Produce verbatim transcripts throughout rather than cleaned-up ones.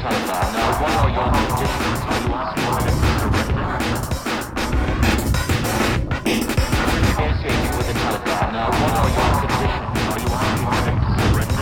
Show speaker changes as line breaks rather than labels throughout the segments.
Taliban. Uh, what are your conditions? Are you asking for them to surrender? Negotiating with the Taliban. Uh, what are your conditions? Are you asking for them to surrender?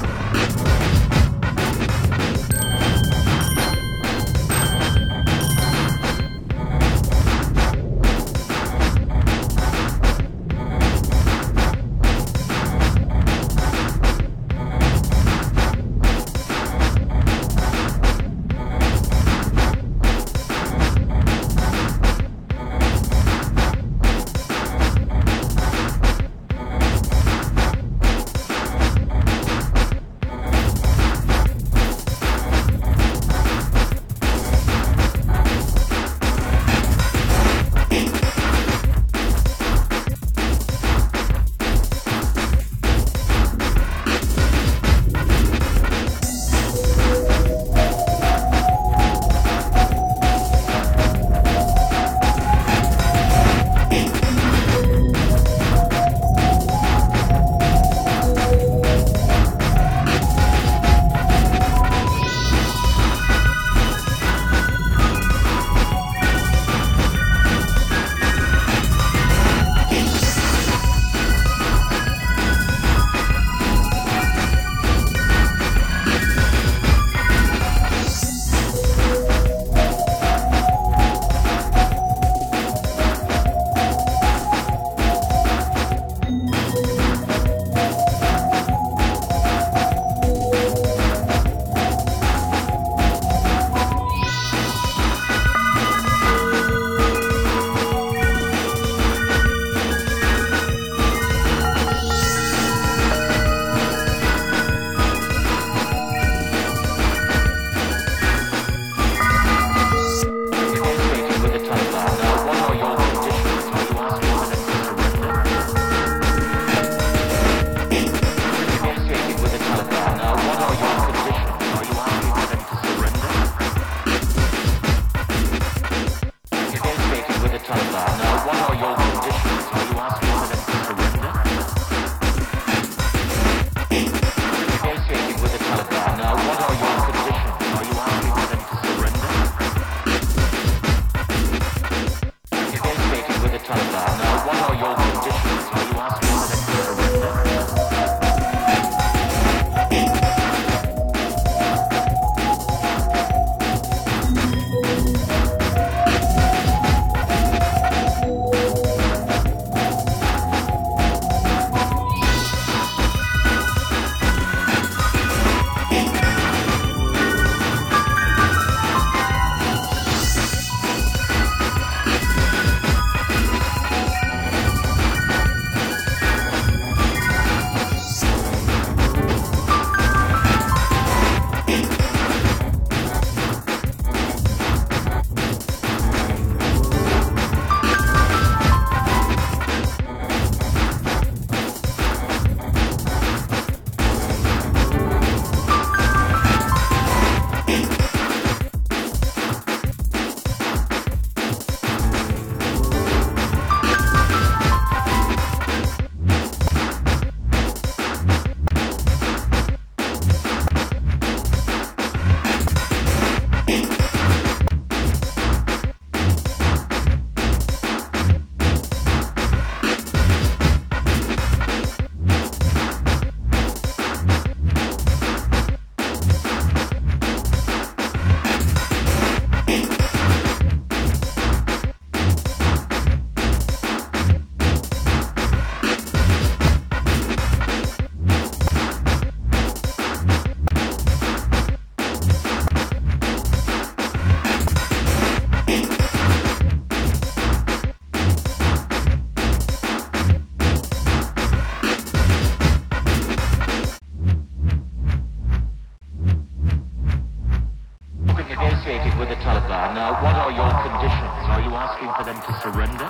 Negotiating with the Taliban. Uh, what are your conditions? Are you asking for them to surrender?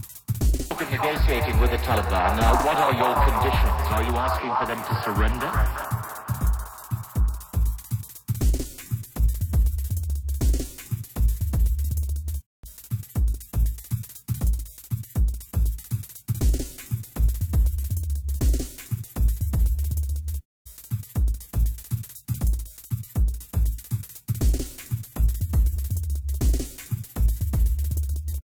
Negotiating with the Taliban. Uh, what are your conditions? Are you asking for them to surrender?